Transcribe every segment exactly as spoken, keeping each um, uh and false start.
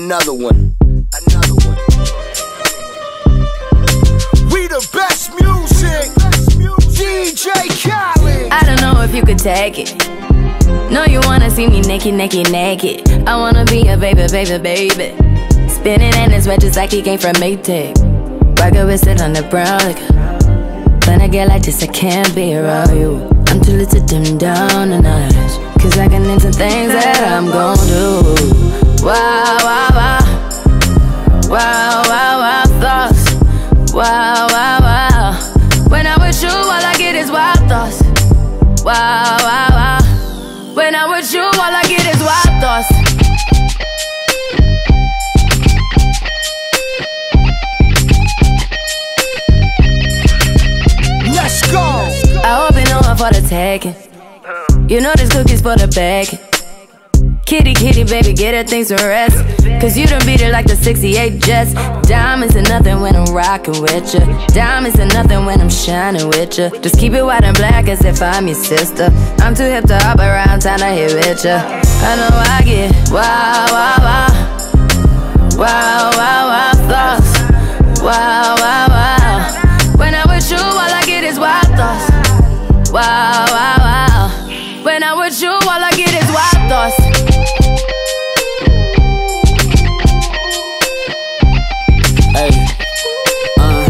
Another one. Another one. We the best music. D J Khaled. I don't know if you could take it. No, you wanna see me naked, naked, naked. I wanna be a baby, baby, baby. Spinning in his red just like he came from Maytag. Rocket with it on the brown liquor. When I get like this, I can't be around you. I'm too little to dim down a notch, cause I can into things that I'm gon' do. Wow, wow, wow. Wow, wow, wow, thoughts. Wow, wow, wow. When I'm with you, all I get is wild thoughts. Wow, wow, wow. When I'm with you, all I get is wild thoughts. Let's go. I hope you know I'm for the taking. You know this cookie's for the bag. Kitty, kitty, baby, get her things to rest. Cause you done beat it like the sixty-eight Jets. Diamonds are nothing when I'm rockin' with ya. Diamonds are nothing when I'm shining with ya. Just keep it white and black as if I'm your sister. I'm too hip to hop around town to hit with ya. I know I get wow, wow, wow. Wow, wow, wow, thoughts. Wow, wow, wow. When I'm with you, all I get is wild thoughts. Wow, wow, wow. When I'm with you, all I get is wild thoughts. Hey, uh,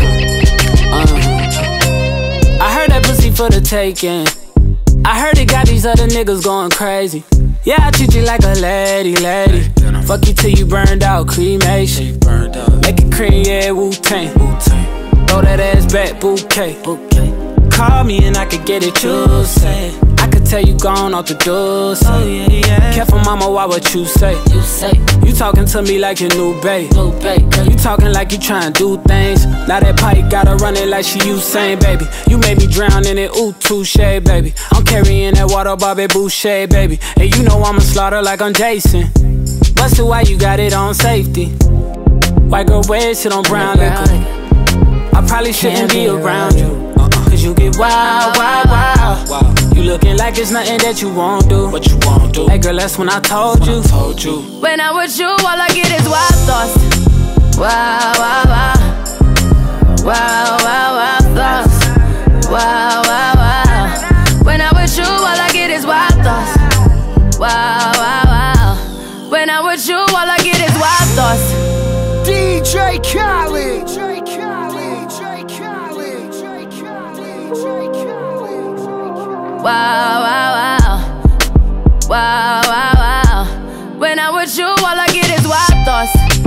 uh. I heard that pussy for the taking. I heard it got these other niggas going crazy. Yeah, I treat you like a lady, lady. Fuck you till you burned out, cremation. Make it cream, yeah, Wu-Tang. Throw that ass back, bouquet. Call me and I could get it, you say. I could tell you gone off the door, say. Oh, yeah, yeah. Careful, mama, why what you say? You say you talking to me like your new babe. New babe. You talking like you trying to do things. Now that pipe gotta run it like she Usain, baby. You made me drown in it, ooh, touche, baby. I'm carrying that water, Bobby Boucher, baby. And you know I'ma slaughter like I'm Jason. Busted, why you got it on safety? White girl wear shit on brown liquor. I probably shouldn't be around you. Cause you get wild, wild, wild. You looking like it's nothing that you won't do. What you won't do? Hey girl, that's when I told you. Told you. When I'm with you, all I get is wild thoughts. Wow, wow, wow. Wow, wow, wow, thoughts. Wow, wow, wow. When I'm with you, all I get is wild thoughts. Wow, wow, wow. When I'm with you, all I get is wild thoughts. D J Khaled. Wow, wow, wow. Wow, wow, wow. When I'm with you, all I get is wild thoughts.